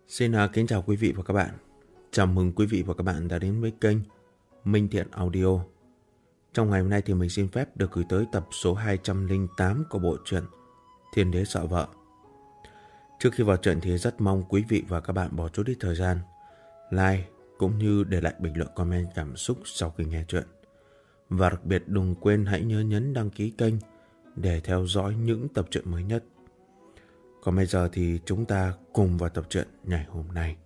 Xin kính chào quý vị và các bạn. Chào mừng quý vị và các bạn đã đến với kênh Minh Thiện Audio. Trong ngày hôm nay thì mình xin phép được gửi tới tập số 208 của bộ truyện Thiên Đế Sợ Vợ. Trước khi vào truyện thì rất mong quý vị và các bạn bỏ chút ít thời gian like cũng như để lại bình luận comment cảm xúc sau khi nghe truyện. Và đặc biệt đừng quên hãy nhớ nhấn đăng ký kênh để theo dõi những tập truyện mới nhất. Còn bây giờ thì chúng ta cùng vào tập truyện ngày hôm nay.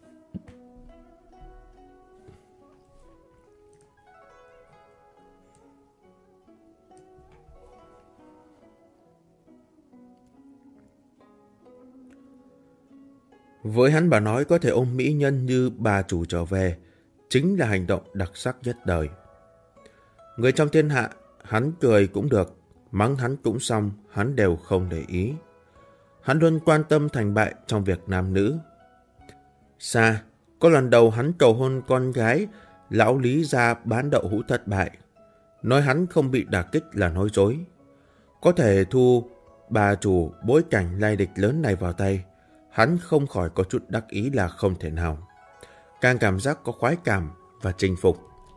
Với hắn bà nói có thể ôm mỹ nhân như bà chủ trở về chính là hành động đặc sắc nhất đời. Người trong thiên hạ, hắn cười cũng được, mắng hắn cũng xong, hắn đều không để ý. Hắn luôn quan tâm thành bại trong việc nam nữ. Xa, có lần đầu hắn cầu hôn con gái lão Lý gia bán đậu hũ thất bại. Nói hắn không bị đả kích là nói dối. Có thể thu bà chủ bối cảnh lai địch lớn này vào tay, hắn không khỏi có chút đắc ý là không thể nào. Càng cảm giác có khoái cảm và chinh phục.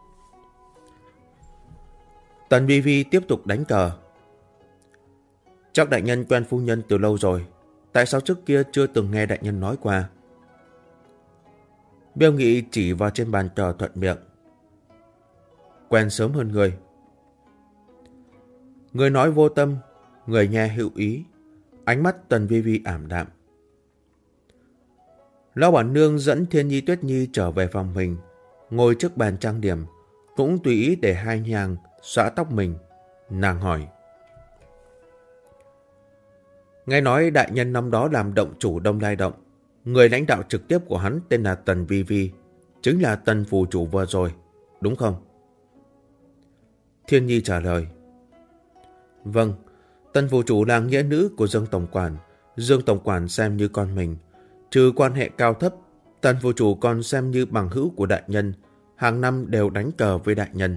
Tần Vi Vi tiếp tục đánh cờ. Chắc đại nhân quen phu nhân từ lâu rồi. Tại sao trước kia chưa từng nghe đại nhân nói qua? Miêu Nghị chỉ vào trên bàn cờ thuận miệng. Quen sớm hơn người. Người nói vô tâm, người nghe hữu ý. Ánh mắt Tần Vi Vi ảm đạm. Lão bản nương dẫn Thiên Nhi Tuyết Nhi trở về phòng mình, ngồi trước bàn trang điểm, cũng tùy ý để hai nhàng xõa tóc mình. Nàng hỏi. Nghe nói đại nhân năm đó làm động chủ Đông Lai Động. Người lãnh đạo trực tiếp của hắn tên là Tần Vi Vi, chính là Tần phù chủ vừa rồi, đúng không? Thiên Nhi trả lời. Vâng, Tần phù chủ là nghĩa nữ của Dương Tổng Quản. Dương Tổng Quản xem như con mình. Trừ quan hệ cao thấp, Tần phù chủ còn xem như bằng hữu của đại nhân. Hàng năm đều đánh cờ với đại nhân.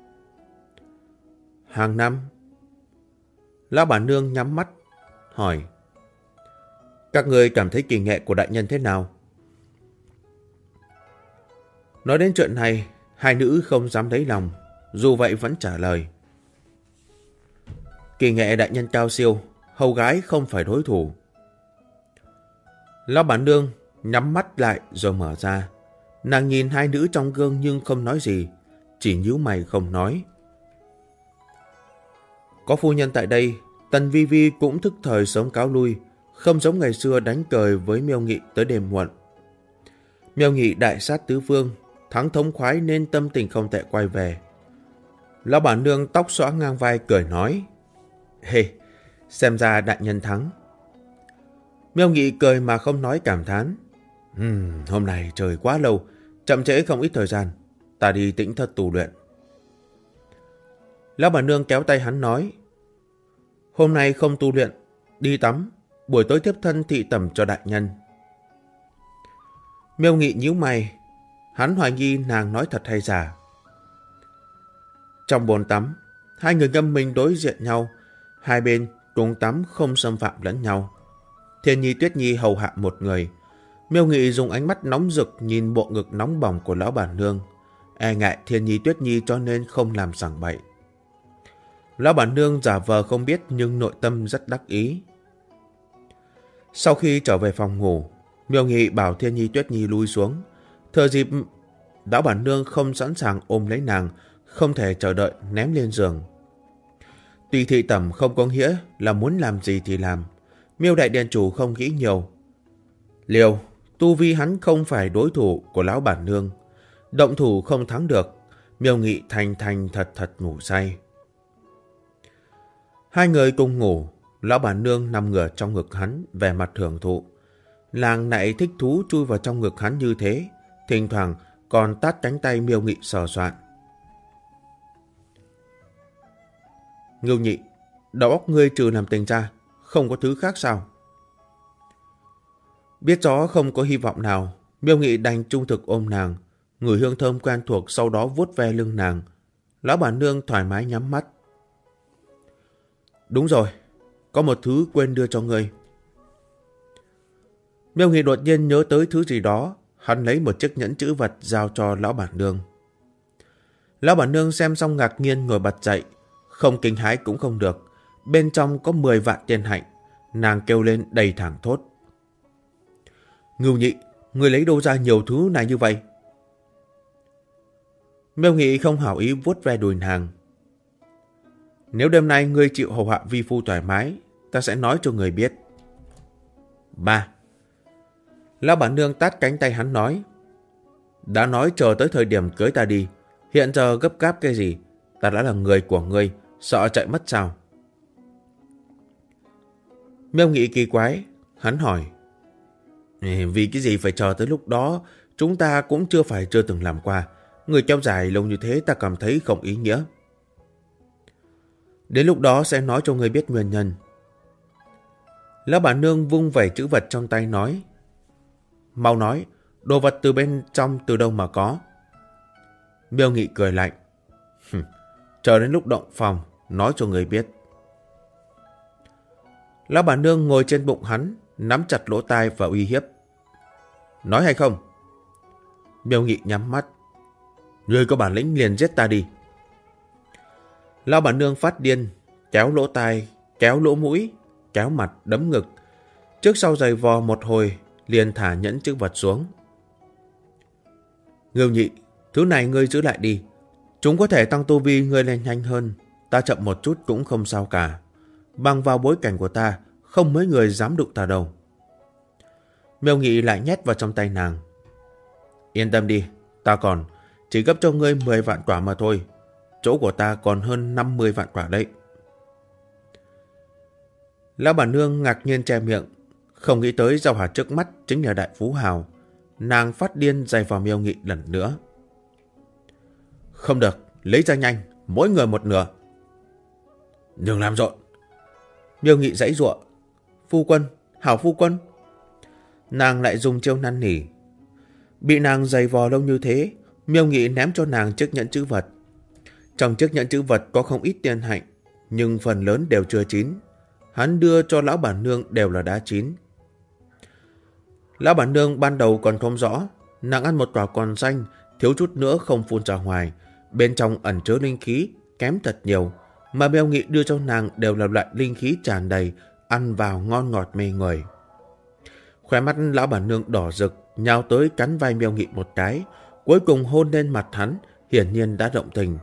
Hàng năm? Lão bản nương nhắm mắt, hỏi. Các người cảm thấy kỳ nghệ của đại nhân thế nào? Nói đến chuyện này, hai nữ không dám lấy lòng, dù vậy vẫn trả lời. Kỳ nghệ đại nhân cao siêu, hầu gái không phải đối thủ. Lão bản nương nhắm mắt lại rồi mở ra. Nàng nhìn hai nữ trong gương nhưng không nói gì, chỉ nhíu mày không nói. Có phu nhân tại đây, Tần Vi Vi cũng thức thời sớm cáo lui, không giống ngày xưa đánh cờ với Miêu Nghị tới đêm muộn. Miêu Nghị đại sát tứ phương, thắng thống khoái nên tâm tình không tệ quay về. Lão bản nương tóc xõa ngang vai cười nói. Hê, xem ra đại nhân thắng. Miêu Nghị cười mà không nói cảm thán. Hôm nay trời quá lâu, chậm trễ không ít thời gian, ta đi tĩnh thất tu luyện. Lão bản nương kéo tay hắn nói. Hôm nay không tu luyện, đi tắm, buổi tối tiếp thân thị tẩm cho đại nhân. Miêu Nghị nhíu mày, hắn hoài nghi nàng nói thật hay giả. Trong bồn tắm, hai người ngâm mình đối diện nhau, hai bên cùng tắm không xâm phạm lẫn nhau. Thiên Nhi Tuyết Nhi hầu hạ một người. Miêu Nghị dùng ánh mắt nóng rực nhìn bộ ngực nóng bỏng của lão bản nương, e ngại Thiên Nhi Tuyết Nhi cho nên không làm sảng bậy. Lão bản nương giả vờ không biết nhưng nội tâm rất đắc ý. Sau khi trở về phòng ngủ, Miêu Nghị bảo Thiên Nhi Tuyết Nhi lui xuống. Thừa dịp lão bản nương không sẵn sàng ôm lấy nàng, không thể chờ đợi ném lên giường. Tuy thị tẩm không có nghĩa là muốn làm gì thì làm, Miêu đại điện chủ không nghĩ nhiều. Liều, tu vi hắn không phải đối thủ của lão bản nương. Động thủ không thắng được, Miêu Nghị thành thật thật ngủ say. Hai người cùng ngủ, lão bản nương nằm ngửa trong ngực hắn, vẻ mặt hưởng thụ. Nàng lại thích thú chui vào trong ngực hắn như thế, thỉnh thoảng còn tát cánh tay Miêu Nghị sờ soạn. Ngưu Nhị, đầu óc ngươi trừ làm tình ra, không có thứ khác sao? Biết rõ không có hy vọng nào, Miêu Nghị đành trung thực ôm nàng, ngửi hương thơm quen thuộc, sau đó vuốt ve lưng nàng. Lão bản nương thoải mái nhắm mắt. Đúng rồi, có một thứ quên đưa cho ngươi. Miêu Nghị đột nhiên nhớ tới thứ gì đó, hắn lấy một chiếc nhẫn chữ vật giao cho lão bản nương. Lão bản nương xem xong ngạc nhiên ngồi bật dậy, không kinh hãi cũng không được. Bên trong có 10 vạn tiền hạnh, nàng kêu lên đầy thảng thốt. Ngưu Nhị, ngươi lấy đâu ra nhiều thứ này như vậy? Miêu Nghị không hảo ý vuốt ve đùi nàng. Nếu đêm nay ngươi chịu hầu hạ vi phu thoải mái, ta sẽ nói cho người biết. 3. Lão bản nương tát cánh tay hắn nói. Đã nói chờ tới thời điểm cưới ta đi, hiện giờ gấp gáp cái gì? Ta đã là người của ngươi, sợ chạy mất sao? Miêu Nghị kỳ quái, hắn hỏi. Vì cái gì phải chờ tới lúc đó, chúng ta cũng chưa từng làm qua. Người kéo dài lâu như thế ta cảm thấy không ý nghĩa. Đến lúc đó sẽ nói cho ngươi biết nguyên nhân. Lão bản nương vung vẩy chữ vật trong tay nói. Mau nói, đồ vật từ bên trong từ đâu mà có? Miêu Nghị cười lạnh. Chờ đến lúc động phòng, nói cho người biết. Lão bản nương ngồi trên bụng hắn, nắm chặt lỗ tai và uy hiếp. Nói hay không? Miêu Nghị nhắm mắt. Ngươi có bản lĩnh liền giết ta đi. Lão bản nương phát điên, kéo lỗ tai, kéo lỗ mũi, kéo mặt, đấm ngực. Trước sau giày vò một hồi, liền thả nhẫn chữ vật xuống. Ngưu Nhị, thứ này ngươi giữ lại đi. Chúng có thể tăng tu vi ngươi lên nhanh hơn. Ta chậm một chút cũng không sao cả. Bằng vào bối cảnh của ta, không mấy người dám đụng ta đâu. Miêu Nghị lại nhét vào trong tay nàng. Yên tâm đi, ta còn chỉ gấp cho ngươi 10 vạn quả mà thôi. Chỗ của ta còn hơn 50 vạn quả đấy. Lão bản nương ngạc nhiên che miệng, không nghĩ tới Giao Hà trước mắt chính là đại phú hào. Nàng phát điên giày vào Miêu Nghị lần nữa. Không được, lấy ra nhanh, mỗi người một nửa. Đừng làm rộn. Miêu Nghị giãy giụa. Phu quân, hảo phu quân. Nàng lại dùng chiêu năn nỉ. Bị nàng giày vò lâu như thế, Miêu Nghị ném cho nàng chiếc nhẫn chữ vật. Trong chiếc nhẫn chữ vật có không ít tiền hạnh, nhưng phần lớn đều chưa chín. Hắn đưa cho lão bản nương đều là đã chín. Lão bản nương ban đầu còn không rõ, nàng ăn một quả còn xanh, thiếu chút nữa không phun ra ngoài. Bên trong ẩn chứa linh khí, kém thật nhiều, mà Miêu Nghị đưa cho nàng đều là loại linh khí tràn đầy, ăn vào ngon ngọt mê người. Khóe mắt lão bản nương đỏ rực, nhào tới cắn vai Miêu Nghị một cái, cuối cùng hôn lên mặt hắn, hiển nhiên đã động tình.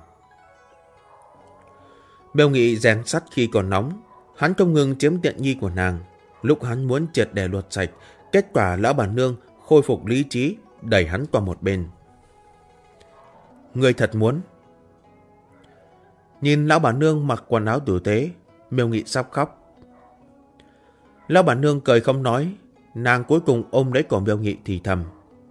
Miêu Nghị rèn sắt khi còn nóng, hắn không ngừng chiếm tiện nghi của nàng. Lúc hắn muốn triệt để lột sạch, kết quả lão bản nương khôi phục lý trí, đẩy hắn qua một bên. Người thật muốn. Nhìn lão bản nương mặc quần áo tử tế, Miêu Nghị sắp khóc. Lão bản nương cười không nói, nàng cuối cùng ôm lấy cổ Miêu Nghị thì thầm.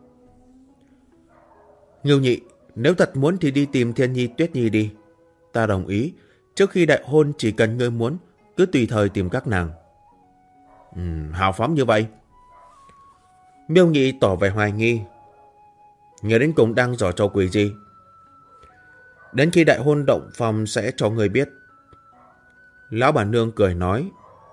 Ngưu Nhị, nếu thật muốn thì đi tìm Thiên Nhi Tuyết Nhi đi. Ta đồng ý, trước khi đại hôn chỉ cần ngươi muốn, cứ tùy thời tìm các nàng. Hào phóng như vậy. Miêu Nghị tỏ vẻ hoài nghi. Người đến cùng đang giở trò quỷ gì? Đến khi đại hôn động phòng sẽ cho người biết. Lão bản nương cười nói.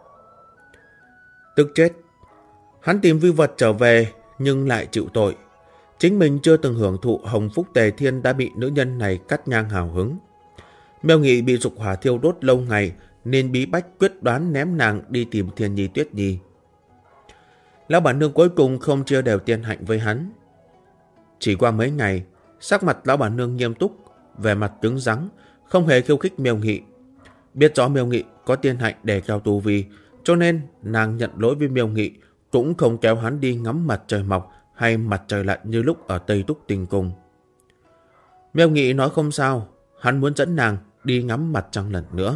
Tức chết. Hắn tìm vi vật trở về nhưng lại chịu tội. Chính mình chưa từng hưởng thụ hồng phúc tề thiên đã bị nữ nhân này cắt ngang hào hứng. Miêu Nghị bị dục hỏa thiêu đốt lâu ngày nên bí bách quyết đoán ném nàng đi tìm Thiên Nhi Tuyết Nhi. Lão bản nương cuối cùng không chia đều tiên hạnh với hắn. Chỉ qua mấy ngày, sắc mặt lão bản nương nghiêm túc, vẻ mặt cứng rắn, không hề khiêu khích Miêu Nghị. Biết rõ Miêu Nghị có tiên hạnh để cao tu vi, cho nên nàng nhận lỗi với Miêu Nghị, cũng không kéo hắn đi ngắm mặt trời mọc hay mặt trời lặn như lúc ở Tây Túc Tinh Cung. Miêu Nghị nói không sao, hắn muốn dẫn nàng đi ngắm mặt trăng lần nữa.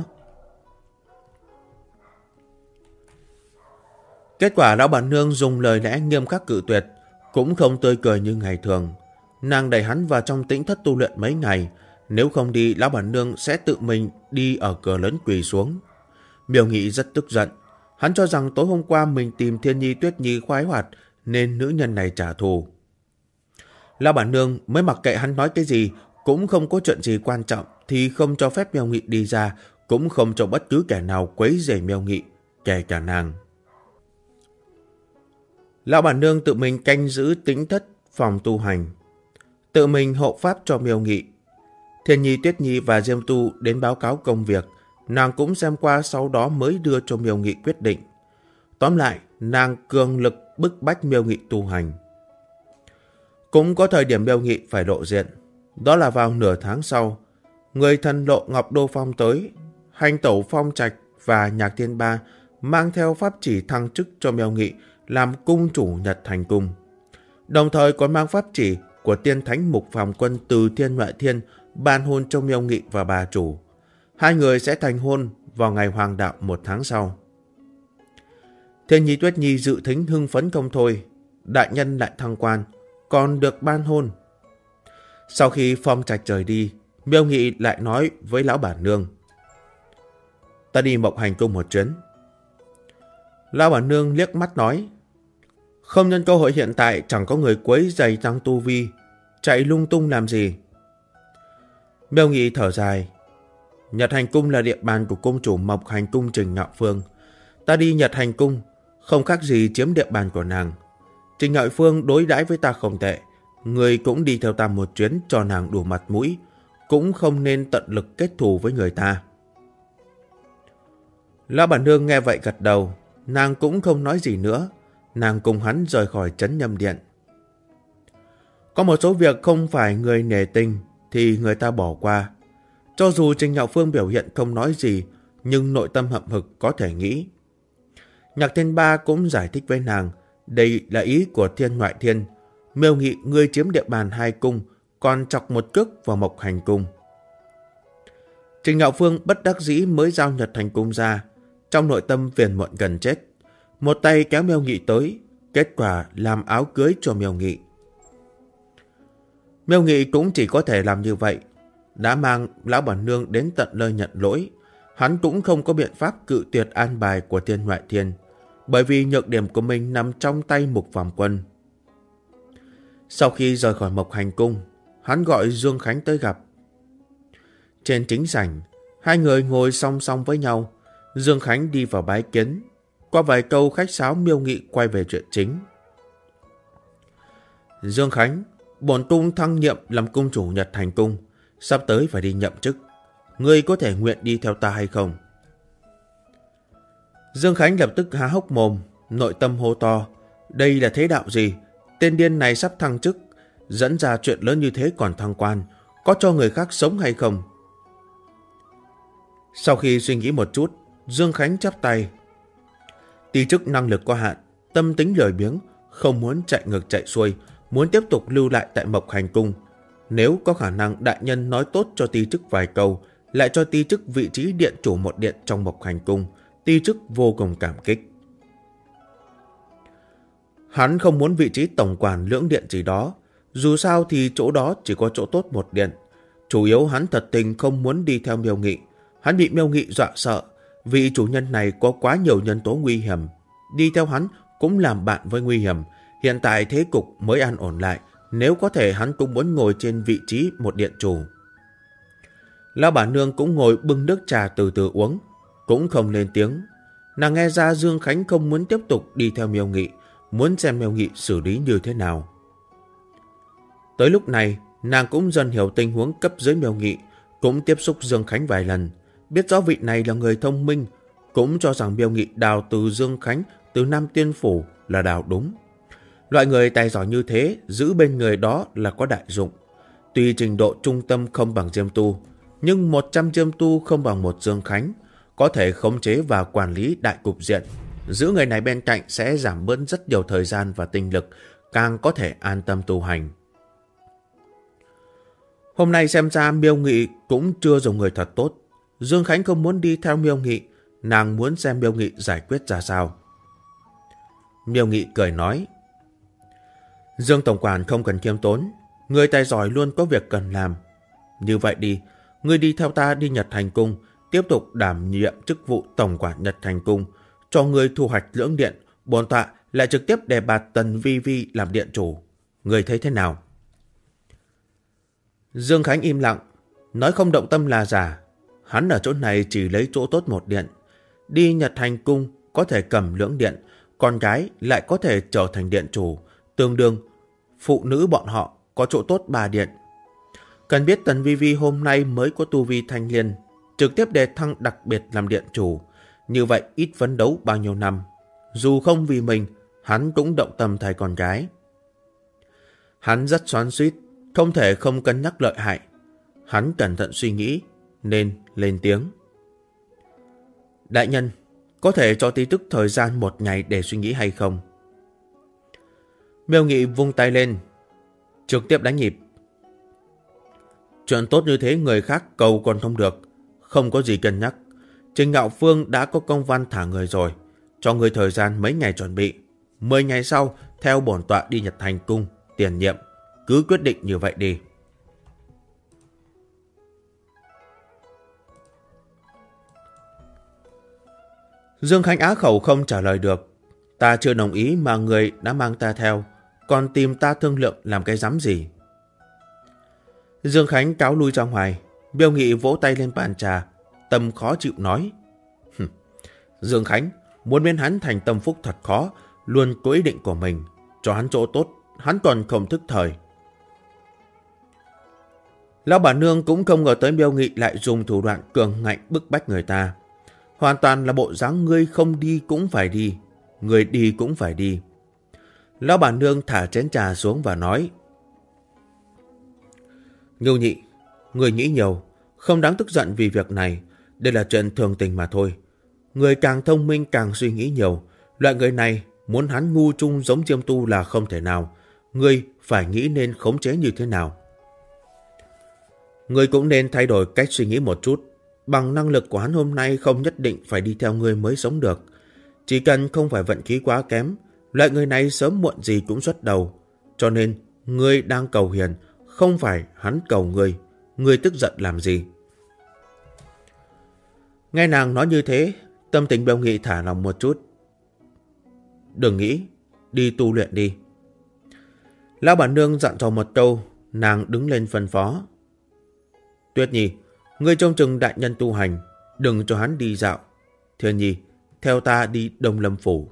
Kết quả lão bản nương dùng lời lẽ nghiêm khắc cự tuyệt, cũng không tươi cười như ngày thường. Nàng đẩy hắn vào trong tĩnh thất tu luyện mấy ngày, nếu không đi lão bản nương sẽ tự mình đi ở cửa lớn quỳ xuống. Miêu Nghị rất tức giận, hắn cho rằng tối hôm qua mình tìm Thiên Nhi Tuyết Nhi khoái hoạt nên nữ nhân này trả thù. Lão bản nương mới mặc kệ hắn nói cái gì, cũng không có chuyện gì quan trọng thì không cho phép Miêu Nghị đi ra, cũng không cho bất cứ kẻ nào quấy rầy Miêu Nghị, kể cả nàng. Lão bản nương tự mình canh giữ tĩnh thất phòng tu hành, tự mình hộ pháp cho Miêu Nghị. Thiên Nhi, Tuyết Nhi và Diêm Tu đến báo cáo công việc, nàng cũng xem qua, sau đó mới đưa cho Miêu Nghị quyết định. Tóm lại, nàng cường lực bức bách Miêu Nghị tu hành. Cũng có thời điểm Miêu Nghị phải lộ diện, đó là vào nửa tháng sau. Người thần lộ Ngọc Đô Phong tới, Hành Tẩu Phong Trạch và Nhạc Thiên Ba mang theo pháp chỉ thăng chức cho Miêu Nghị làm cung chủ Nhật Thành Cung. Đồng thời còn mang pháp chỉ của Tiên Thánh Mục Phàm Quân từ Thiên Ngoại Thiên ban hôn cho Miêu Nghị và bà chủ. Hai người sẽ thành hôn vào ngày hoàng đạo 1 tháng sau. Thiên Nhi, Tuyết Nhi dự thính hưng phấn không thôi. Đại nhân lại thăng quan, còn được ban hôn. Sau khi Phong Trạch rời đi, Miêu Nghị lại nói với lão bản nương: ta đi Mộc Hành Cung một chuyến. Lão bản nương liếc mắt nói: không nhân cơ hội hiện tại chẳng có người quấy rầy tăng tu vi, chạy lung tung làm gì? Miêu Nghị thở dài: Nhật Hành Cung là địa bàn của cung chủ Mộc Hành Cung Trình Ngạo Phương. Ta đi Nhật Hành Cung không khác gì chiếm địa bàn của nàng. Trình Ngạo Phương đối đãi với ta không tệ, người cũng đi theo ta một chuyến cho nàng đủ mặt mũi, cũng không nên tận lực kết thù với người ta. Lão bản nương nghe vậy gật đầu, nàng cũng không nói gì nữa. Nàng cùng hắn rời khỏi trấn Nhâm Điện. Có một số việc không phải người nể tình thì người ta bỏ qua. Cho dù Trình Ngạo Phương biểu hiện không nói gì, nhưng nội tâm hậm hực có thể nghĩ. Nhạc Thiên Ba cũng giải thích với nàng, đây là ý của Thiên Ngoại Thiên. Miêu Nghị ngươi chiếm địa bàn hai cung, còn chọc một cước vào Mộc Hành Cung. Trình Ngạo Phương bất đắc dĩ mới giao Nhật Hành Cung ra, trong nội tâm phiền muộn gần chết. Một tay kéo Miêu Nghị tới, kết quả làm áo cưới cho Miêu Nghị. Miêu Nghị cũng chỉ có thể làm như vậy. Đã mang lão bản nương đến tận nơi nhận lỗi, hắn cũng không có biện pháp cự tuyệt an bài của Thiên Ngoại Thiên, bởi vì nhược điểm của mình nằm trong tay Mục Phàm Quân. Sau khi rời khỏi Mộc Hành Cung, hắn gọi Dương Khánh tới gặp. Trên chính sảnh, hai người ngồi song song với nhau. Dương Khánh đi vào bái kiến. Qua vài câu khách sáo, Miêu Nghị quay về chuyện chính. Dương Khánh, bổn cung thăng nhiệm làm cung chủ Nhật Thành Cung, sắp tới phải đi nhậm chức. Ngươi có thể nguyện đi theo ta hay không? Dương Khánh lập tức há hốc mồm, nội tâm hô to. Đây là thế đạo gì? Tên điên này sắp thăng chức, dẫn ra chuyện lớn như thế còn thăng quan, có cho người khác sống hay không? Sau khi suy nghĩ một chút, Dương Khánh chắp tay. Ti chức năng lực có hạn, tâm tính lười biếng, không muốn chạy ngược chạy xuôi, muốn tiếp tục lưu lại tại Mộc Hành Cung. Nếu có khả năng đại nhân nói tốt cho ti chức vài câu, lại cho ti chức vị trí điện chủ một điện trong Mộc Hành Cung, ti chức vô cùng cảm kích. Hắn không muốn vị trí tổng quản lưỡng điện gì đó, dù sao thì chỗ đó chỉ có chỗ tốt một điện. Chủ yếu hắn thật tình không muốn đi theo Miêu Nghị. Hắn bị Miêu Nghị dọa sợ, vị chủ nhân này có quá nhiều nhân tố nguy hiểm. Đi theo hắn cũng làm bạn với nguy hiểm. Hiện tại thế cục mới an ổn lại, nếu có thể hắn cũng muốn ngồi trên vị trí một điện chủ. Lão bản nương cũng ngồi bưng nước trà từ từ uống, cũng không lên tiếng. Nàng nghe ra Dương Khánh không muốn tiếp tục đi theo Miêu Nghị, muốn xem Miêu Nghị xử lý như thế nào. Tới lúc này, nàng cũng dần hiểu tình huống cấp dưới Miêu Nghị, cũng tiếp xúc Dương Khánh vài lần, biết rõ vị này là người thông minh, cũng cho rằng Miêu Nghị đào từ Dương Khánh từ Nam Tiên Phủ là đào đúng. Loại người tài giỏi như thế, giữ bên người đó là có đại dụng. Tuy trình độ trung tâm không bằng Diêm Tu, nhưng 100 Diêm Tu không bằng một Dương Khánh, có thể khống chế và quản lý đại cục diện. Giữ người này bên cạnh sẽ giảm bớt rất nhiều thời gian và tinh lực, càng có thể an tâm tu hành. Hôm nay xem ra Miêu Nghị cũng chưa dùng người thật tốt. Dương Khánh không muốn đi theo Miêu Nghị, nàng muốn xem Miêu Nghị giải quyết ra sao. Miêu Nghị cười nói, Dương tổng quản không cần khiêm tốn, người tài giỏi luôn có việc cần làm. Như vậy đi, ngươi đi theo ta đi Nhật Thành Cung, tiếp tục đảm nhiệm chức vụ tổng quản Nhật Thành Cung, cho ngươi thu hoạch lưỡng điện, bổn tọa lại trực tiếp đề bạt Tần Vi Vi làm điện chủ. Ngươi thấy thế nào? Dương Khánh im lặng, nói không động tâm là giả. Hắn ở chỗ này chỉ lấy chỗ tốt một điện. Đi Nhật Thành Cung có thể cầm lưỡng điện, con gái lại có thể trở thành điện chủ, tương đương phụ nữ bọn họ có chỗ tốt 3 điện. Cần biết Tần Vi Vi hôm nay mới có tu vi thanh liên, trực tiếp đề thăng đặc biệt làm điện chủ, như vậy ít phấn đấu bao nhiêu năm. Dù không vì mình, hắn cũng động tâm thay con gái. Hắn rất xoắn xuýt, không thể không cân nhắc lợi hại. Hắn cẩn thận suy nghĩ, nên lên tiếng. Đại nhân, có thể cho tí tức thời gian 1 ngày để suy nghĩ hay không? Miêu Nghị vung tay lên, trực tiếp đánh nhịp. Chuyện tốt như thế người khác cầu còn không được, không có gì cân nhắc. Trình Ngạo Phương đã có công văn thả người rồi, cho người thời gian mấy ngày chuẩn bị. 10 ngày sau, theo bổn tọa đi Nhật Thành Cung, tiền nhiệm. Cứ quyết định như vậy đi. Dương Khánh á khẩu không trả lời được. Ta chưa đồng ý mà người đã mang ta theo, còn tìm ta thương lượng làm cái dám gì? Dương Khánh cáo lui ra ngoài. Miêu Nghị vỗ tay lên bàn trà, tâm khó chịu nói. Dương Khánh, muốn biến hắn thành tâm phúc thật khó, luôn có ý định của mình. Cho hắn chỗ tốt, hắn còn không thức thời. Lão bản nương cũng không ngờ tới Miêu Nghị lại dùng thủ đoạn cường ngạnh bức bách người ta. Hoàn toàn là bộ dáng ngươi không đi cũng phải đi, người đi cũng phải đi. Lão bản nương thả chén trà xuống và nói. Ngưu Nhị, người nghĩ nhiều, không đáng tức giận vì việc này. Đây là chuyện thường tình mà thôi. Người càng thông minh càng suy nghĩ nhiều. Loại người này muốn hắn ngu trung giống Diêm Tu là không thể nào. Ngươi phải nghĩ nên khống chế như thế nào. Ngươi cũng nên thay đổi cách suy nghĩ một chút. Bằng năng lực của hắn hôm nay không nhất định phải đi theo ngươi mới sống được. Chỉ cần không phải vận khí quá kém, loại người này sớm muộn gì cũng xuất đầu. Cho nên, ngươi đang cầu hiền, không phải hắn cầu ngươi. Ngươi tức giận làm gì? Nghe nàng nói như thế, tâm tình Miêu Nghị thả lòng một chút. Đừng nghĩ, đi tu luyện đi. Lão bản nương dặn dò một câu, nàng đứng lên phân phó. Tuyết Nhi, ngươi trông chừng đại nhân tu hành, đừng cho hắn đi dạo. Thiên Nhi, theo ta đi Đông Lâm Phủ.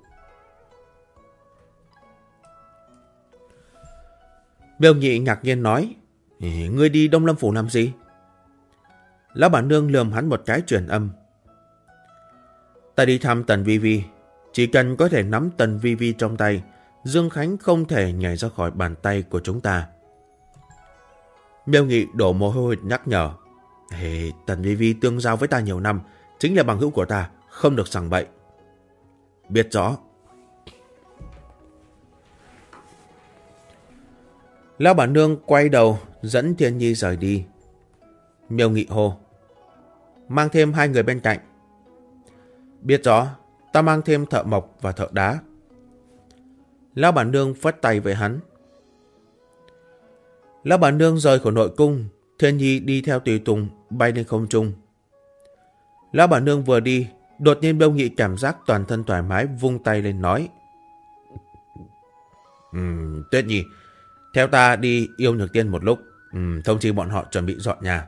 Miêu Nhị ngạc nhiên nói, ngươi đi Đông Lâm Phủ làm gì? Lão bản nương lườm hắn một cái truyền âm. Ta đi thăm Tần Vi Vi, chỉ cần có thể nắm Tần Vi Vi trong tay, Dương Khánh không thể nhảy ra khỏi bàn tay của chúng ta. Miêu Nghị đổ mồ hôi nhắc nhở. Tần Vi Vi tương giao với ta nhiều năm, chính là bằng hữu của ta, không được sằng bậy. Biết rõ. Lão bản nương quay đầu dẫn Thiên Nhi rời đi. Miêu Nghị hô. Mang thêm 2 người bên cạnh. Biết rõ, ta mang thêm thợ mộc và thợ đá. Lão bản nương phất tay với hắn. Lão bản nương rời khỏi nội cung, Thiên Nhi đi theo tùy tùng bay lên không trung. Lão bản nương vừa đi, đột nhiên Miêu Nghị cảm giác toàn thân thoải mái, vung tay lên nói. Tuyết Nhi, theo ta đi Yêu Nhược Tiên một lúc, thông chi bọn họ chuẩn bị dọn nhà.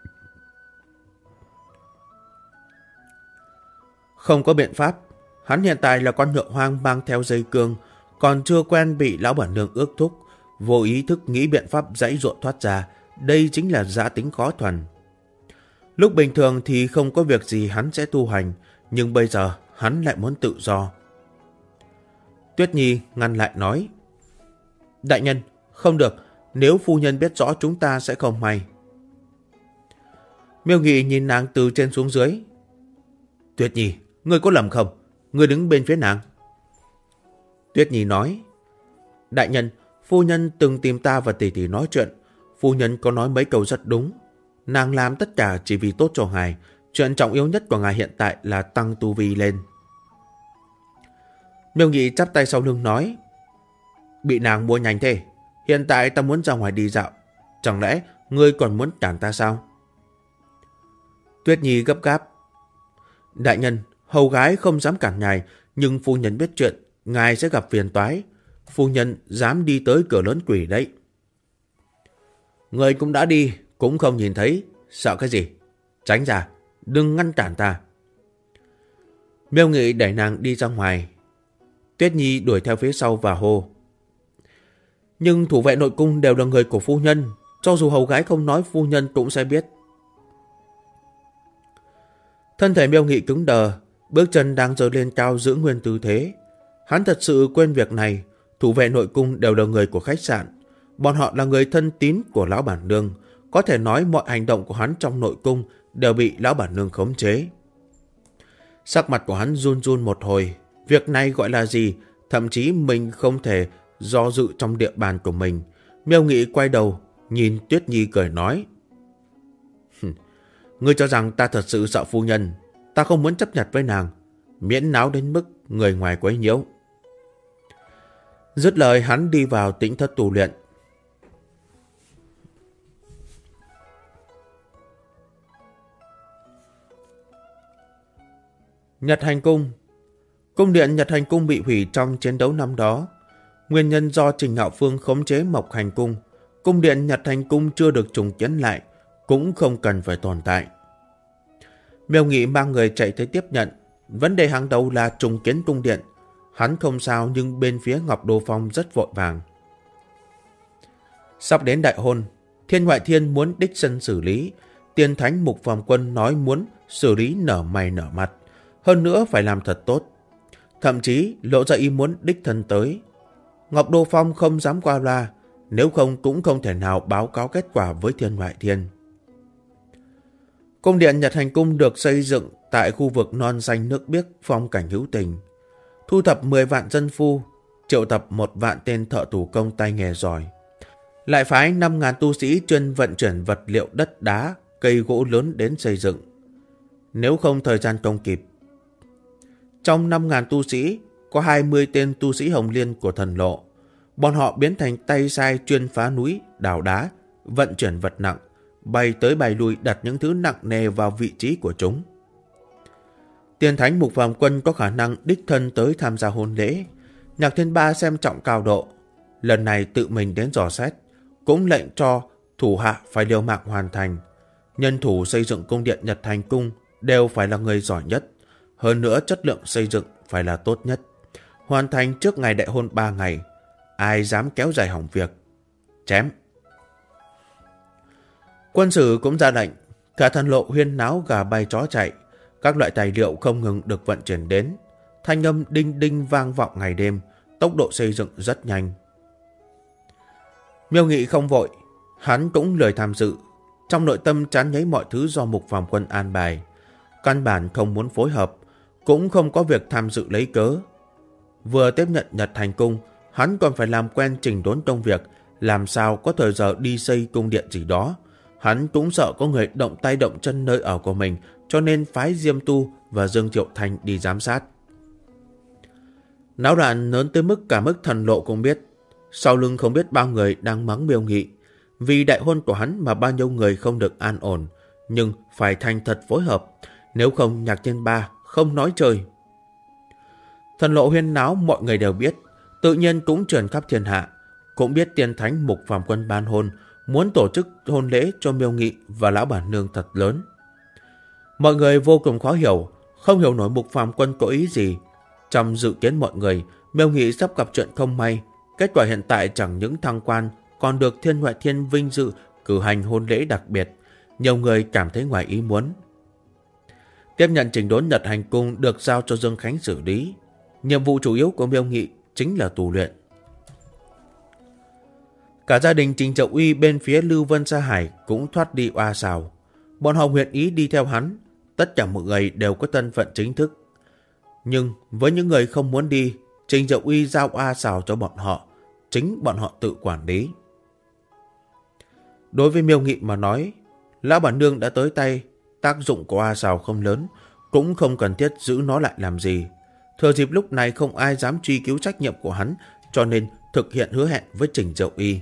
Không có biện pháp, hắn hiện tại là con ngựa hoang mang theo dây cương, còn chưa quen bị lão bản nương ước thúc, vô ý thức nghĩ biện pháp giãy giụa thoát ra. Đây chính là dã tính khó thuần. Lúc bình thường thì không có việc gì hắn sẽ tu hành, nhưng bây giờ hắn lại muốn tự do. Tuyết Nhi ngăn lại nói. Đại nhân, không được, nếu phu nhân biết rõ chúng ta sẽ không may. Miêu Nghị nhìn nàng từ trên xuống dưới. Tuyết Nhi, ngươi có lầm không? Ngươi đứng bên phía nàng. Tuyết Nhi nói. Đại nhân, phu nhân từng tìm ta và tỷ tỷ nói chuyện. Phu nhân có nói mấy câu rất đúng. Nàng làm tất cả chỉ vì tốt cho ngài. Chuyện trọng yếu nhất của ngài hiện tại là tăng tu vi lên. Miêu Nghị chắp tay sau lưng nói. Bị nàng mua nhanh thế. Hiện tại ta muốn ra ngoài đi dạo. Chẳng lẽ ngươi còn muốn cản ta sao? Tuyết Nhi gấp gáp. Đại nhân, hầu gái không dám cản ngài, nhưng phu nhân biết chuyện, ngài sẽ gặp phiền toái. Phu nhân dám đi tới cửa lớn quỷ đấy. Người cũng đã đi, cũng không nhìn thấy, sợ cái gì? Tránh ra, đừng ngăn cản ta. Miêu Nghị đẩy nàng đi ra ngoài. Tuyết Nhi đuổi theo phía sau và hô: Nhưng thủ vệ nội cung đều là người của phu nhân, cho dù hầu gái không nói phu nhân cũng sẽ biết. Thân thể Miêu Nghị cứng đờ, bước chân đang giơ lên cao giữ nguyên tư thế. Hắn thật sự quên việc này, thủ vệ nội cung đều là người của khách sạn. Bọn họ là người thân tín của lão bản nương, có thể nói mọi hành động của hắn trong nội cung đều bị lão bản nương khống chế. Sắc mặt của hắn run run một hồi, việc này gọi là gì, thậm chí mình không thể do dự trong địa bàn của mình. Miêu Nghị quay đầu, nhìn Tuyết Nhi cười nói: Ngươi cho rằng ta thật sự sợ phu nhân, ta không muốn chấp nhận với nàng, miễn náo đến mức người ngoài quấy nhiễu. Dứt lời hắn đi vào tĩnh thất tu luyện. Nhật Hành Cung. Cung điện Nhật Hành Cung bị hủy trong chiến đấu năm đó. Nguyên nhân do Trình Hạo Phương khống chế Mộc Hành Cung. Cung điện Nhật Hành Cung chưa được trùng kiến lại, cũng không cần phải tồn tại. Miêu Nghị mang người chạy tới tiếp nhận. Vấn đề hàng đầu là trùng kiến cung điện. Hắn không sao, nhưng bên phía Ngọc Đô Phong rất vội vàng. Sắp đến đại hôn, Thiên Ngoại Thiên muốn đích thân xử lý. Tiên Thánh Mục Phàm Quân nói muốn xử lý nở mày nở mặt, hơn nữa phải làm thật tốt. Thậm chí lộ ra ý muốn đích thân tới. Ngọc Đô Phong không dám qua loa, nếu không cũng không thể nào báo cáo kết quả với Thiên Ngoại Thiên. Cung điện Nhật Hành Cung được xây dựng tại khu vực non xanh nước biếc, phong cảnh hữu tình. Thu thập 10 vạn dân phu, triệu tập 1 vạn tên thợ thủ công tay nghề giỏi. Lại phái 5.000 tu sĩ chuyên vận chuyển vật liệu đất đá, cây gỗ lớn đến xây dựng. Nếu không thời gian không kịp. Trong 5.000 tu sĩ, có 20 tên tu sĩ Hồng Liên của thần lộ. Bọn họ biến thành tay sai chuyên phá núi, đào đá, vận chuyển vật nặng, bay tới bay lui đặt những thứ nặng nề vào vị trí của chúng. Tiên Thánh Mục Phàm Quân có khả năng đích thân tới tham gia hôn lễ. Nhạc Thiên Ba xem trọng cao độ, lần này tự mình đến dò xét, cũng lệnh cho thủ hạ phải liều mạng hoàn thành. Nhân thủ xây dựng cung điện Nhật Hành Cung đều phải là người giỏi nhất, hơn nữa chất lượng xây dựng phải là tốt nhất. Hoàn thành trước ngày đại hôn 3 ngày, ai dám kéo dài hỏng việc, chém. Quân sử cũng ra lệnh, cả thần lộ huyên náo gà bay chó chạy, các loại tài liệu không ngừng được vận chuyển đến. Thanh âm đinh đinh vang vọng ngày đêm, tốc độ xây dựng rất nhanh. Miêu Nghị không vội, hắn cũng lười tham dự. Trong nội tâm chán ngấy mọi thứ do Mục Phàm Quân an bài. Căn bản không muốn phối hợp, cũng không có việc tham dự lấy cớ. Vừa tiếp nhận Nhật Hành Cung, hắn còn phải làm quen chỉnh đốn công việc, làm sao có thời giờ đi xây cung điện gì đó. Hắn cũng sợ có người động tay động chân nơi ở của mình, cho nên phái Diêm Tu và Dương Triệu Thành đi giám sát. Náo loạn lớn tới mức cả mức thần lộ cũng biết. Sau lưng không biết bao người đang mắng Miêu Nghị. Vì đại hôn của hắn mà bao nhiêu người không được an ổn, nhưng phải thành thật phối hợp, nếu không Nhạc Thiên Ba không nói chơi. Thần lộ huyên náo mọi người đều biết, tự nhiên cũng truyền khắp thiên hạ. Cũng biết Tiên Thánh Mục Phàm Quân ban hôn, muốn tổ chức hôn lễ cho Miêu Nghị và lão bản nương thật lớn. Mọi người vô cùng khó hiểu, không hiểu nổi Mục Phàm Quân có ý gì. Trong dự kiến mọi người, Miêu Nghị sắp gặp chuyện không may. Kết quả hiện tại chẳng những thăng quan, còn được Thiên Ngoại Thiên vinh dự cử hành hôn lễ đặc biệt. Nhiều người cảm thấy ngoài ý muốn. Tiếp nhận chỉnh đốn Nhật Hành Cung được giao cho Dương Khánh xử lý. Nhiệm vụ chủ yếu của Miêu Nghị chính là tu luyện. Cả gia đình Trình Trọng Uy bên phía Lưu Vân Sa Hải cũng thoát đi oa sào. Bọn họ nguyện ý đi theo hắn. Tất cả mọi người đều có thân phận chính thức. Nhưng với những người không muốn đi, Trình Trọng Uy giao oa sào cho bọn họ. Chính bọn họ tự quản lý. Đối với Miêu Nghị mà nói, lão bản nương đã tới tay, tác dụng của oa sào không lớn, cũng không cần thiết giữ nó lại làm gì. Thừa dịp lúc này không ai dám truy cứu trách nhiệm của hắn, cho nên thực hiện hứa hẹn với Trình Trọng Uy.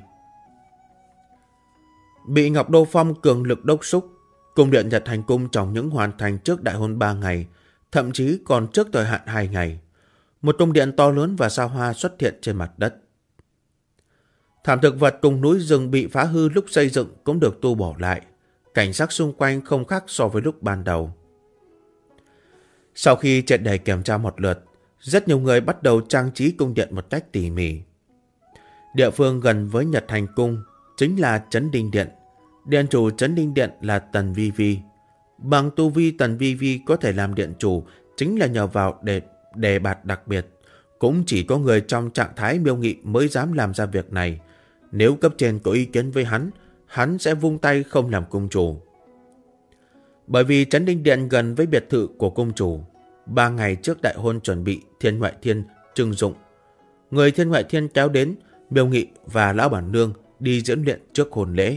Bị Ngọc Đô Phong cường lực đốc xúc, cung điện Nhật Hành Cung trong những hoàn thành trước đại hôn 3 ngày, thậm chí còn trước thời hạn 2 ngày. Một cung điện to lớn và xa hoa xuất hiện trên mặt đất. Thảm thực vật cùng núi rừng bị phá hư lúc xây dựng cũng được tu bổ lại. Cảnh sắc xung quanh không khác so với lúc ban đầu. Sau khi triệt để kiểm tra một lượt, Rất nhiều người bắt đầu trang trí cung điện một cách tỉ mỉ. Địa phương gần với Nhật Hành Cung chính là Trấn Đinh Điện. Điện chủ Trấn Đinh Điện là Tần Vi Vi. Bằng tu vi Tần Vi Vi có thể làm điện chủ chính là nhờ vào đề bạt đặc biệt. Cũng chỉ có người trong trạng thái miêu nghị mới dám làm ra việc này. Nếu cấp trên có ý kiến với hắn sẽ vung tay không làm cung chủ. Bởi vì Trấn Đinh Điện gần với biệt thự của cung chủ, 3 ngày trước đại hôn chuẩn bị Thiên Ngoại Thiên trưng dụng. Người Thiên Ngoại Thiên kéo đến, Miêu Nghị và Lão Bản Nương đi diễn luyện trước hôn lễ.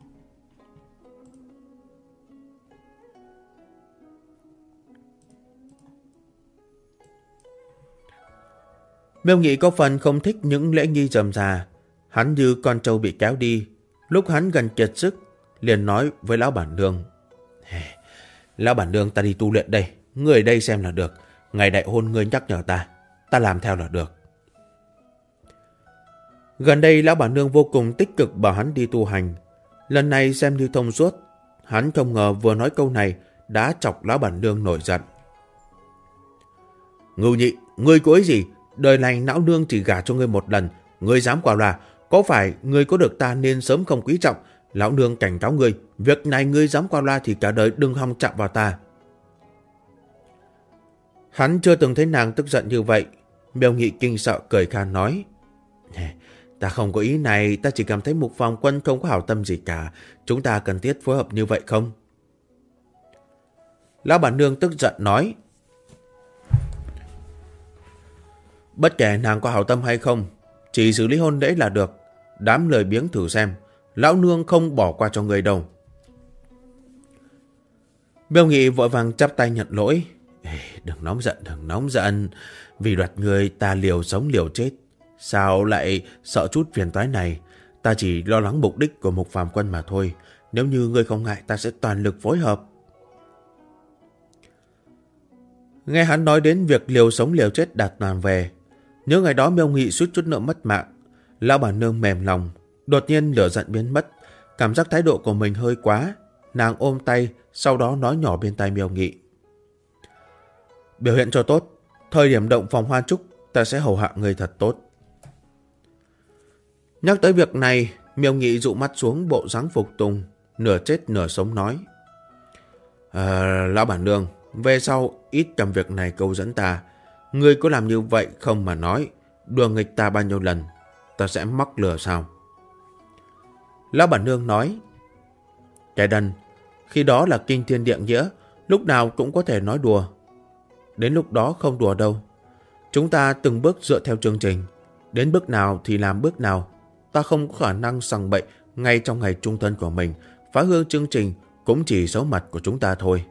Miêu Nghị có phần không thích những lễ nghi rườm rà. Hắn như con trâu bị kéo đi. Lúc hắn gần kiệt sức, liền nói với Lão Bản Nương: Lão Bản Nương, ta đi tu luyện đây. Ngươi ở đây xem là được. Ngày đại hôn ngươi nhắc nhở ta làm theo là được. Gần đây Lão Bản Nương vô cùng tích cực bảo hắn đi tu hành. Lần này xem như thông suốt. Hắn không ngờ vừa nói câu này đã chọc Lão Bản Nương nổi giận. Ngưu Nhị, ngươi có ý gì? Đời này lão nương chỉ gả cho ngươi một lần. Ngươi dám quả là, có phải ngươi có được ta nên sớm không quý trọng? Lão nương cảnh cáo ngươi, việc này ngươi dám qua loa thì cả đời đừng hòng chạm vào ta. Hắn chưa từng thấy nàng tức giận như vậy. Miêu Nghị kinh sợ cười khan nói: Ta không có ý này, ta chỉ cảm thấy Mục Phàm Quân không có hảo tâm gì cả. Chúng ta cần thiết phối hợp như vậy không? Lão Bản Nương tức giận nói: Bất kể nàng có hảo tâm hay không, chỉ xử lý hôn lễ là được. Đám lời biếng thử xem, lão nương không bỏ qua cho người đâu. Miêu Nghị vội vàng chắp tay nhận lỗi. Đừng nóng giận. Vì đoạt người ta liều sống liều chết. Sao lại sợ chút phiền toái này? Ta chỉ lo lắng mục đích của Mục Phàm Quân mà thôi. Nếu như ngươi không ngại, ta sẽ toàn lực phối hợp. Nghe hắn nói đến việc liều sống liều chết đạt nàng về, nhớ ngày đó Miêu Nghị suýt chút nữa mất mạng. Lão Bản Nương mềm lòng, đột nhiên lửa giận biến mất, cảm giác thái độ của mình hơi quá. Nàng ôm tay, sau đó nói nhỏ bên tai Miêu Nghị: Biểu hiện cho tốt, thời điểm động phòng hoa trúc, ta sẽ hầu hạ người thật tốt. Nhắc tới việc này, Miêu Nghị dụ mắt xuống bộ dáng phục tùng, nửa chết nửa sống nói: Lão Bản Nương, về sau ít cầm việc này câu dẫn ta. Ngươi có làm như vậy không mà nói, đùa nghịch ta bao nhiêu lần, ta sẽ mắc lừa sao? Lão Bản Nương nói: Cái đần, khi đó là kinh thiên địa nghĩa, lúc nào cũng có thể nói đùa. Đến lúc đó không đùa đâu. Chúng ta từng bước dựa theo chương trình, đến bước nào thì làm bước nào. Ta không có khả năng sằng bậy ngay trong ngày trung thân của mình, phá hư chương trình cũng chỉ xấu mặt của chúng ta thôi.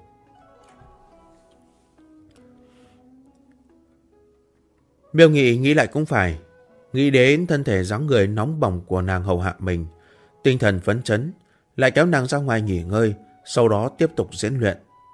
Miêu Nghị nghĩ lại cũng phải. Nghĩ đến thân thể dáng người nóng bỏng của nàng hầu hạ mình, tinh thần phấn chấn, lại kéo nàng ra ngoài nghỉ ngơi, sau đó tiếp tục diễn luyện.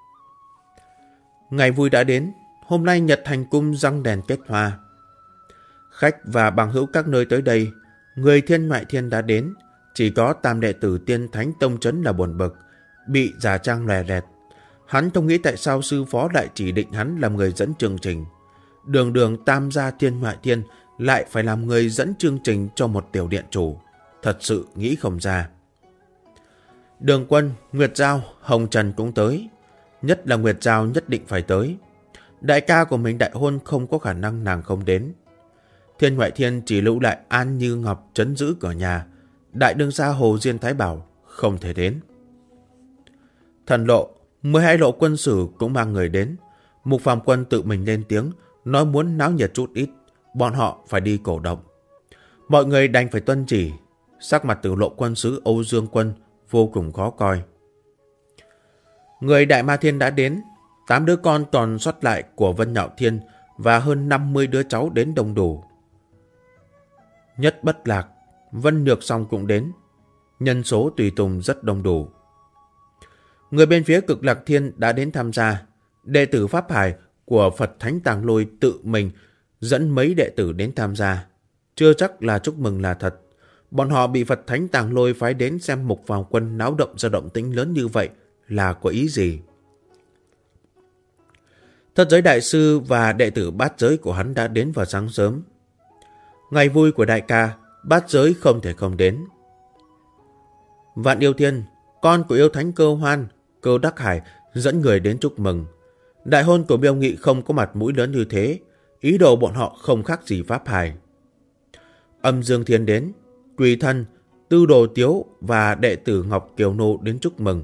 Ngày vui đã đến. Hôm nay Nhật Hành Cung răng đèn kết hoa. Khách và bằng hữu các nơi tới đây, người Thiên Ngoại Thiên đã đến. Chỉ có tam đệ tử Tiên Thánh Tông Trấn là buồn bực, bị giả trang lòe lẹt. Hắn không nghĩ tại sao sư phó lại chỉ định hắn làm người dẫn chương trình. Đường tam gia Thiên Ngoại Thiên lại phải làm người dẫn chương trình cho một tiểu điện chủ. Thật sự nghĩ không ra. Đường Quân, Nguyệt Giao, Hồng Trần cũng tới. Nhất là Nguyệt Giao nhất định phải tới. Đại ca của mình đại hôn không có khả năng nàng không đến. Thiên Ngoại Thiên chỉ lưu lại An Như Ngọc trấn giữ cửa nhà. Đại đương gia Hồ Diên Thái Bảo không thể đến. Thần Lộ, 12 lộ quân sử cũng mang người đến. Mục Phàm Quân tự mình lên tiếng, nói muốn náo nhiệt chút ít, bọn họ phải đi cổ động. Mọi người đành phải tuân chỉ. Sắc mặt Tử Lộ quân sứ Âu Dương Quân vô cùng khó coi. Người Đại Ma Thiên đã đến. 8 đứa con còn sót lại của Vân Nhạo Thiên và hơn 50 đứa cháu đến đông đủ. Nhất Bất Lạc, Vân Nhược Song cũng đến. Nhân số tùy tùng rất đông đủ. Người bên phía Cực Lạc Thiên đã đến tham gia. Đệ tử Pháp Hải của Phật Thánh Tàng Lôi tự mình dẫn mấy đệ tử đến tham gia. Chưa chắc là chúc mừng là thật. Bọn họ bị Phật Thánh Tàng Lôi phái đến xem Mục Phàm Quân náo động ra động tĩnh lớn như vậy là có ý gì? Thất giới đại sư và đệ tử bát giới của hắn đã đến vào sáng sớm. Ngày vui của đại ca, bát giới không thể không đến. Vạn Yêu Thiên, con của yêu thánh Cơ Hoan, Cơ Đắc Hải dẫn người đến chúc mừng. Đại hôn của Miêu Nghị không có mặt mũi lớn như thế, ý đồ bọn họ không khác gì pháp hài. Âm Dương Thiên đến, Quỳ Thân, Tư Đồ Tiếu và đệ tử Ngọc Kiều Nô đến chúc mừng.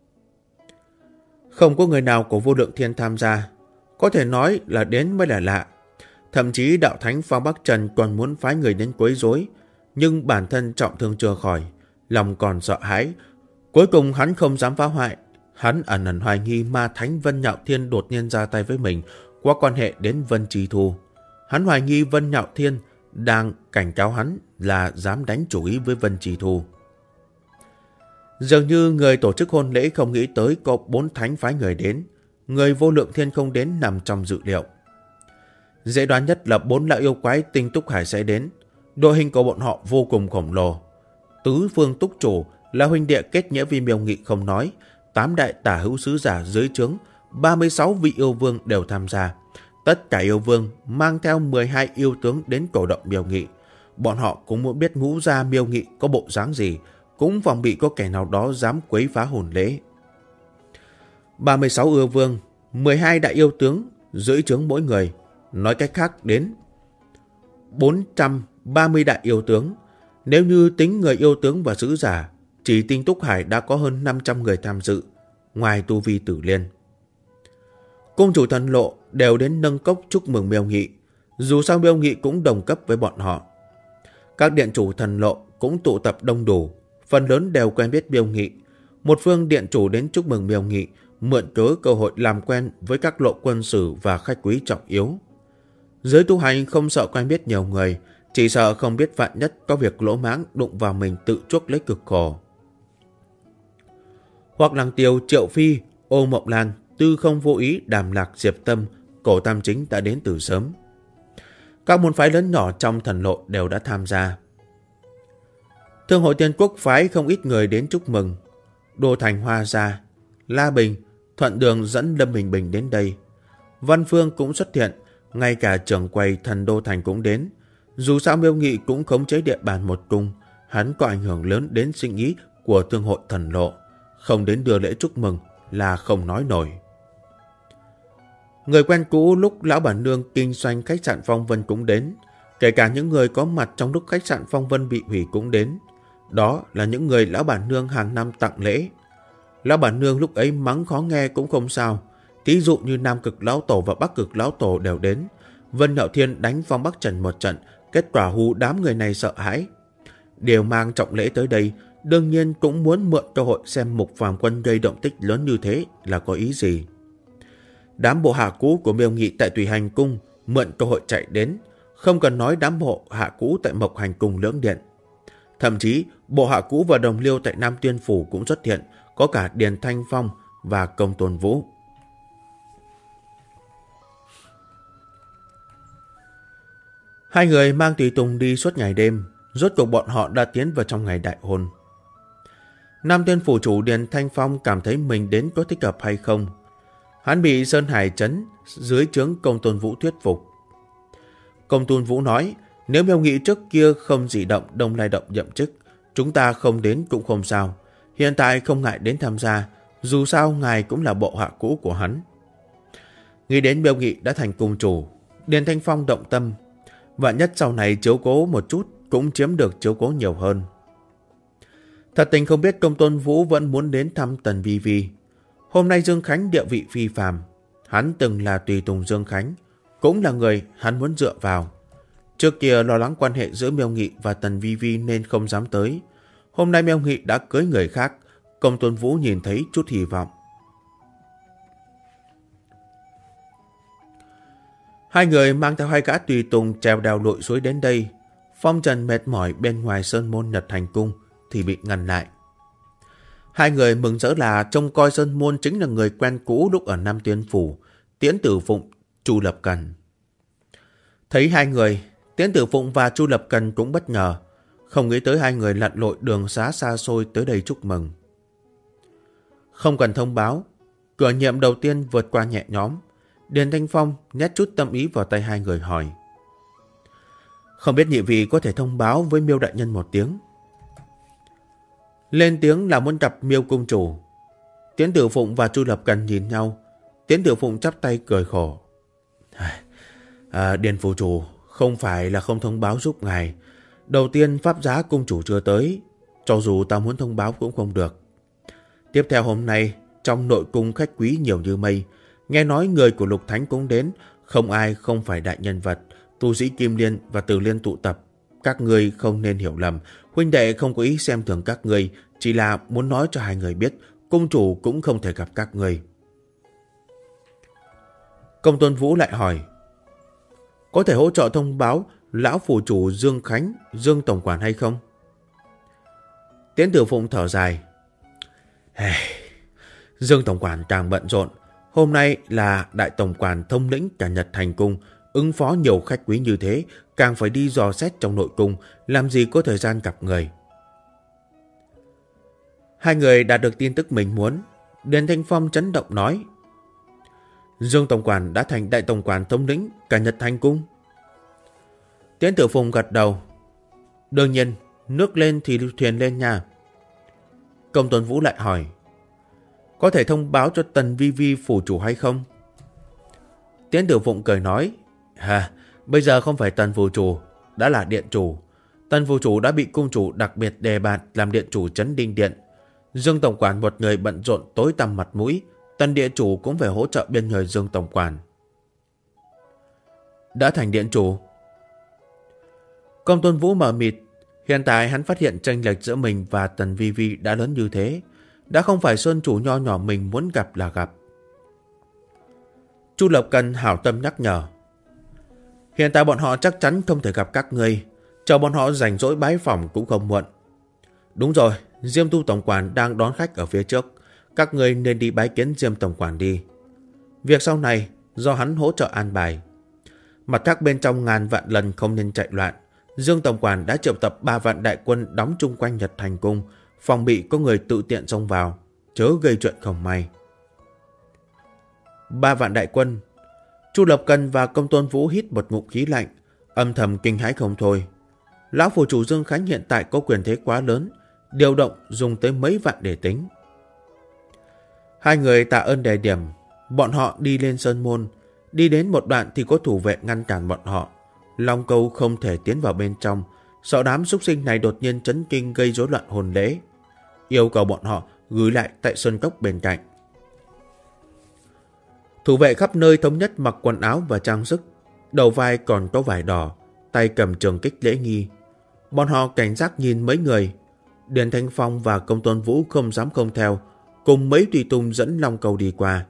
Không có người nào của Vô Lượng Thiên tham gia, có thể nói là đến mới là lạ. Thậm chí đạo thánh Phong Bắc Trần còn muốn phái người đến quấy rối, nhưng bản thân trọng thương chưa khỏi, lòng còn sợ hãi. Cuối cùng hắn không dám phá hoại. Hắn ẩn ẩn hoài nghi ma thánh Vân Nhạo Thiên đột nhiên ra tay với mình qua quan hệ đến Vân Trì Thu. Hắn hoài nghi Vân Nhạo Thiên đang cảnh cáo hắn là dám đánh chủ ý với Vân Trì Thu. Dường như người tổ chức hôn lễ không nghĩ tới có 4 thánh phái người đến. Người Vô Lượng Thiên không đến nằm trong dự liệu. Dễ đoán nhất là 4 lão yêu quái tinh túc hải sẽ đến. Đội hình của bọn họ vô cùng khổng lồ. Tứ phương túc chủ là huynh đệ kết nghĩa vì Miêu Nghị không nói, 8 đại tả hữu sứ giả dưới trướng, 36 vị yêu vương đều tham gia. Tất cả yêu vương mang theo 12 yêu tướng đến cổ động Miêu Nghị. Bọn họ cũng muốn biết ngũ gia Miêu Nghị có bộ dáng gì, cũng phòng bị có kẻ nào đó dám quấy phá hồn lễ. 36 yêu vương, 12 đại yêu tướng dưới trướng mỗi người, nói cách khác đến 430 đại yêu tướng. Nếu như tính người yêu tướng và sứ giả, chỉ tinh túc hải đã có hơn 500 người tham dự, ngoài tu vi Tử Liên. Cung chủ thần lộ đều đến nâng cốc chúc mừng Miêu Nghị, dù sao Miêu Nghị cũng đồng cấp với bọn họ. Các điện chủ thần lộ cũng tụ tập đông đủ, phần lớn đều quen biết Miêu Nghị. Một phương điện chủ đến chúc mừng Miêu Nghị, mượn cớ cơ hội làm quen với các lộ quân sử và khách quý trọng yếu. Giới tu hành không sợ quen biết nhiều người, chỉ sợ không biết vạn nhất có việc lỗ mãng đụng vào mình tự chuốc lấy cực khổ. Hoặc Lăng Tiêu, Triệu Phi, Ô Mộng Lan, Tư Không Vô Ý, Đàm Lạc, Diệp Tâm, Cổ Tam Chính đã đến từ sớm. Các môn phái lớn nhỏ trong thần lộ đều đã tham gia. Thương hội Tiên Quốc phái không ít người đến chúc mừng. Đô Thành Hoa Gia, La Bình, Thuận Đường dẫn Lâm Bình Bình đến đây. Văn Phương cũng xuất hiện, ngay cả trưởng quầy Thần Đô Thành cũng đến. Dù sao Miêu Nghị cũng khống chế địa bàn một cung, hắn có ảnh hưởng lớn đến sinh ý của thương hội thần lộ. Không đến đưa lễ chúc mừng là không nói nổi. Người quen cũ lúc lão bản nương kinh doanh khách sạn Phong Vân cũng đến. Kể cả những người có mặt trong lúc khách sạn Phong Vân bị hủy cũng đến. Đó là những người lão bản nương hàng năm tặng lễ. Lão bản nương lúc ấy mắng khó nghe cũng không sao. Thí dụ như Nam Cực Lão Tổ và Bắc Cực Lão Tổ đều đến. Vân Nhạo Thiên đánh Phong Bắc Trần một trận, kết quả hù đám người này sợ hãi. Đều mang trọng lễ tới đây, đương nhiên cũng muốn mượn cơ hội xem Mục Phàm Quân gây động tích lớn như thế là có ý gì. Đám bộ hạ cũ của Miêu Nghị tại Tùy Hành Cung mượn cơ hội chạy đến, không cần nói đám bộ hạ cũ tại Mộc Hành Cung Lưỡng Điện. Thậm chí, bộ hạ cũ và đồng liêu tại Nam Tiên Phủ cũng xuất hiện, có cả Điền Thanh Phong và Công Tôn Vũ. Hai người mang tùy tùng đi suốt ngày đêm, rốt cuộc bọn họ đã tiến vào trong ngày đại hôn. Nam Tiên Phủ chủ Điền Thanh Phong cảm thấy mình đến có thích hợp hay không. Hắn bị Sơn Hải Trấn dưới trướng Công Tôn Vũ thuyết phục. Công Tôn Vũ nói, nếu Miêu Nghị trước kia không dị động Đông Lai Động nhậm chức, chúng ta không đến cũng không sao. Hiện tại không ngại đến tham gia, dù sao ngài cũng là bộ hạ cũ của hắn. Nghĩ đến Miêu Nghị đã thành cung chủ, Điền Thanh Phong động tâm. Vạn nhất sau này chiếu cố một chút cũng chiếm được chiếu cố nhiều hơn. Thật tình không biết Công Tôn Vũ vẫn muốn đến thăm Tần Vi Vi. Hôm nay Dương Khánh địa vị phi phàm, hắn từng là tùy tùng Dương Khánh, cũng là người hắn muốn dựa vào. Trước kia lo lắng quan hệ giữa Miêu Nghị và Tần Vi Vi nên không dám tới. Hôm nay Miêu Nghị đã cưới người khác, Công Tôn Vũ nhìn thấy chút hy vọng. Hai người mang theo hai gã tùy tùng trèo đèo lội suối đến đây. Phong Trần mệt mỏi bên ngoài sơn môn Nhật Hành Cung thì bị ngăn lại. Hai người mừng rỡ là trông coi sơn môn chính là người quen cũ lúc ở Nam Tiên Phủ, Tiễn Tử Phụng, Chu Lập Cần. Thấy hai người, Tiễn Tử Phụng và Chu Lập Cần cũng bất ngờ, không nghĩ tới hai người lặn lội đường xá xa xôi tới đây chúc mừng. Không cần thông báo, cửa nhiệm đầu tiên vượt qua nhẹ nhõm. Điền Thanh Phong nhét chút tâm ý vào tay hai người hỏi. Không biết nhị vị có thể thông báo với Miêu đại nhân một tiếng. Lên tiếng là muốn gặp Miêu cung chủ. Tiến Tử Phụng và Chu Lập Cần nhìn nhau. Tiến Tử Phụng chắp tay cười khổ. Điền phủ chủ, không phải là không thông báo giúp ngài. Đầu tiên pháp giá cung chủ chưa tới, cho dù ta muốn thông báo cũng không được. Tiếp theo hôm nay, trong nội cung khách quý nhiều như mây. Nghe nói người của Lục Thánh cũng đến, không ai không phải đại nhân vật. Tu sĩ Kim Liên và Từ Liên tụ tập. Các người không nên hiểu lầm, huynh đệ không có ý xem thường các người, chỉ là muốn nói cho hai người biết, cung chủ cũng không thể gặp các người. Công Tôn Vũ lại hỏi, có thể hỗ trợ thông báo lão phủ chủ Dương Khánh, Dương tổng quản hay không? Tiến Tử Phụng thở dài. Dương tổng quản càng bận rộn. Hôm nay là đại tổng quản thống lĩnh cả Nhật Thành cung, ứng phó nhiều khách quý như thế, càng phải đi dò xét trong nội cung, làm gì có thời gian gặp người. Hai người đạt được tin tức mình muốn. Điền Thanh Phong chấn động nói, Dương tổng quản đã thành đại tổng quản thống lĩnh cả Nhật Thành cung. Tiến Tử Phụng gật đầu. Đương nhiên, nước lên thì thuyền lên nha. Công Tôn Vũ lại hỏi, có thể thông báo cho Tần Vi Vi phủ chủ hay không? Tiến Tử Phụng cười nói, bây giờ không phải Tần phủ chủ, đã là điện chủ. Tần phủ chủ đã bị cung chủ đặc biệt đề bạt làm điện chủ Trấn Đinh Điện. Dương tổng quản một người bận rộn tối tăm mặt mũi, Tần điện chủ cũng phải hỗ trợ bên người Dương tổng quản. Đã thành điện chủ. Công Tôn Vũ mờ mịt. Hiện tại hắn phát hiện chênh lệch giữa mình và Tần Vi Vi đã lớn như thế. Đã không phải sơn chủ nho nhỏ mình muốn gặp là gặp. Chu Lập Cần hảo tâm nhắc nhở. Hiện tại bọn họ chắc chắn không thể gặp các ngươi. Chờ bọn họ rảnh rỗi bái phỏng cũng không muộn. Đúng rồi, Diêm Tu tổng quản đang đón khách ở phía trước. Các ngươi nên đi bái kiến Diêm tổng quản đi. Việc sau này do hắn hỗ trợ an bài. Mặt khác bên trong ngàn vạn lần không nên chạy loạn. Dương tổng quản đã triệu tập 3 vạn đại quân đóng chung quanh Nhật Thành cung, phòng bị có người tự tiện xông vào, chớ gây chuyện không may. 3 vạn đại quân. Chu Lập Cần và Công Tôn Vũ hít một ngụm khí lạnh, âm thầm kinh hãi không thôi. Lão phủ chủ Dương Khánh hiện tại có quyền thế quá lớn, điều động dùng tới mấy vạn để tính. Hai người tạ ơn đề điểm, bọn họ đi lên sơn môn, đi đến một đoạn thì có thủ vệ ngăn cản bọn họ. Long Câu không thể tiến vào bên trong, sợ đám súc sinh này đột nhiên chấn kinh gây rối loạn hồn lễ, yêu cầu bọn họ gửi lại tại sơn cốc bên cạnh. Thủ vệ khắp nơi thống nhất mặc quần áo và trang sức, đầu vai còn có vải đỏ, tay cầm trường kích lễ nghi. Bọn họ cảnh giác nhìn mấy người. Điền Thanh Phong và Công Tôn Vũ không dám không theo, cùng mấy tùy tùng dẫn Long Câu đi qua.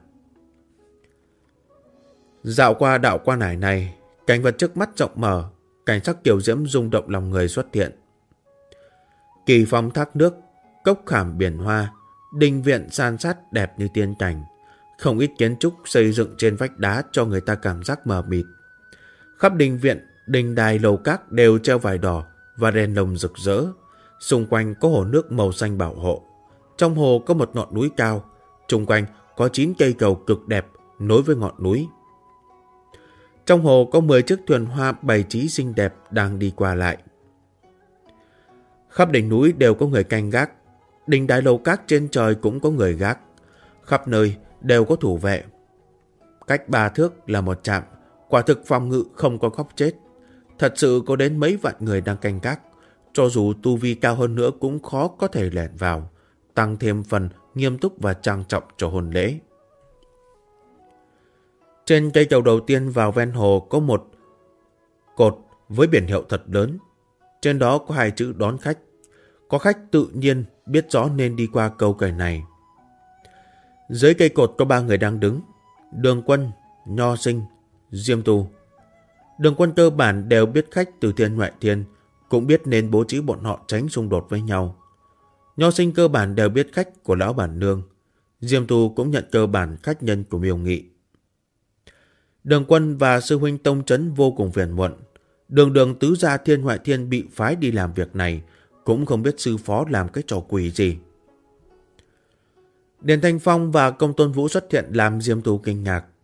Dạo qua đạo quan hải này, cảnh vật trước mắt rộng mở, cảnh sắc kiều diễm rung động lòng người xuất hiện. Kỳ phong thác nước, cốc khảm biển hoa, đình viện san sát đẹp như tiên cảnh. Không ít kiến trúc xây dựng trên vách đá cho người ta cảm giác mờ mịt. Khắp đình viện, đình đài lầu các đều treo vải đỏ và đèn lồng rực rỡ. Xung quanh có hồ nước màu xanh bảo hộ. Trong hồ có một ngọn núi cao, xung quanh có 9 cây cầu cực đẹp nối với ngọn núi. Trong hồ có 10 chiếc thuyền hoa bày trí xinh đẹp đang đi qua lại. Khắp đỉnh núi đều có người canh gác. Đình đài lầu các trên trời cũng có người gác. Khắp nơi đều có thủ vệ. Cách 3 thước là một trạm, quả thực phòng ngự không có góc chết. Thật sự có đến mấy vạn người đang canh gác. Cho dù tu vi cao hơn nữa cũng khó có thể lẻn vào, tăng thêm phần nghiêm túc và trang trọng cho hôn lễ. Trên cây cầu đầu tiên vào ven hồ có một cột với biển hiệu thật lớn. Trên đó có 2 chữ đón khách. Có khách tự nhiên biết rõ nên đi qua câu cày này. Dưới cây cột có 3 người đang đứng. Đường Quân, Nho Sinh, Diêm Tu. Đường Quân cơ bản đều biết khách từ thiên ngoại thiên, cũng biết nên bố trí bọn họ tránh xung đột với nhau. Nho Sinh cơ bản đều biết khách của lão bản nương. Diêm Tu cũng nhận cơ bản khách nhân của Miêu Nghị. Đường Quân và sư huynh Tông Trấn vô cùng phiền muộn. Đường tứ gia thiên ngoại thiên bị phái đi làm việc này, cũng không biết sư phó làm cái trò quỷ gì. Điền Thanh Phong và Công Tôn Vũ xuất hiện làm Diêm Tu kinh ngạc.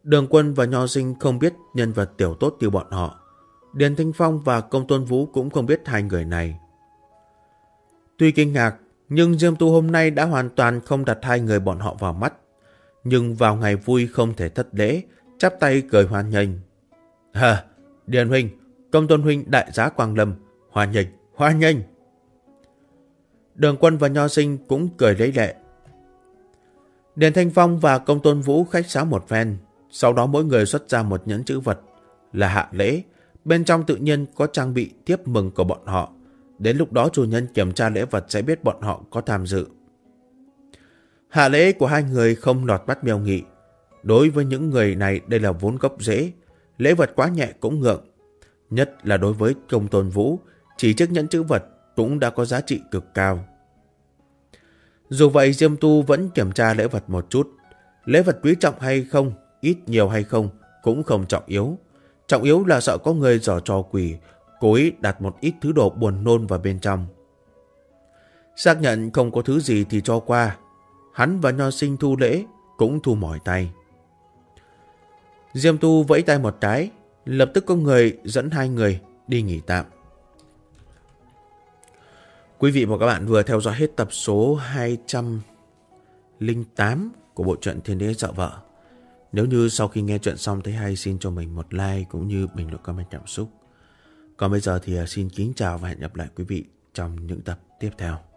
Đường Quân và Nho Sinh không biết nhân vật tiểu tốt như bọn họ. Điền Thanh Phong và Công Tôn Vũ cũng không biết hai người này. Tuy kinh ngạc, nhưng Diêm Tu hôm nay đã hoàn toàn không đặt hai người bọn họ vào mắt. Nhưng vào ngày vui không thể thất lễ, chắp tay cười hoan nghênh. Điền huynh, Công Tôn huynh đại giá quang lâm, hoan nghênh, hoan nghênh. Đường Quân và Nho Sinh cũng cười lấy lệ. Điền Thanh Phong và Công Tôn Vũ khách sáo một phen, sau đó mỗi người xuất ra một nhẫn chữ vật là hạ lễ, bên trong tự nhiên có trang bị tiếp mừng của bọn họ. Đến lúc đó chủ nhân kiểm tra lễ vật sẽ biết bọn họ có tham dự. Hạ lễ của hai người không lọt mắt Miêu Nghị. Đối với những người này đây là vốn gốc rễ, lễ vật quá nhẹ cũng ngượng. Nhất là đối với Công Tôn Vũ, chỉ chiếc nhẫn chữ vật cũng đã có giá trị cực cao. Dù vậy Diêm Tu vẫn kiểm tra lễ vật một chút. Lễ vật quý trọng hay không, ít nhiều hay không cũng không trọng yếu. Trọng yếu là sợ có người giở trò quỷ, cố ý đặt một ít thứ đồ buồn nôn vào bên trong. Xác nhận không có thứ gì thì cho qua. Hắn và Nho Sinh thu lễ cũng thu mỏi tay. Diêm Tu vẫy tay một cái, lập tức có người dẫn hai người đi nghỉ tạm. Quý vị và các bạn vừa theo dõi hết tập số 208 của bộ truyện Thiên Đế Dợ Vợ. Nếu như sau khi nghe chuyện xong thấy hay, xin cho mình một like cũng như bình luận comment cảm xúc. Còn bây giờ thì xin kính chào và hẹn gặp lại quý vị trong những tập tiếp theo.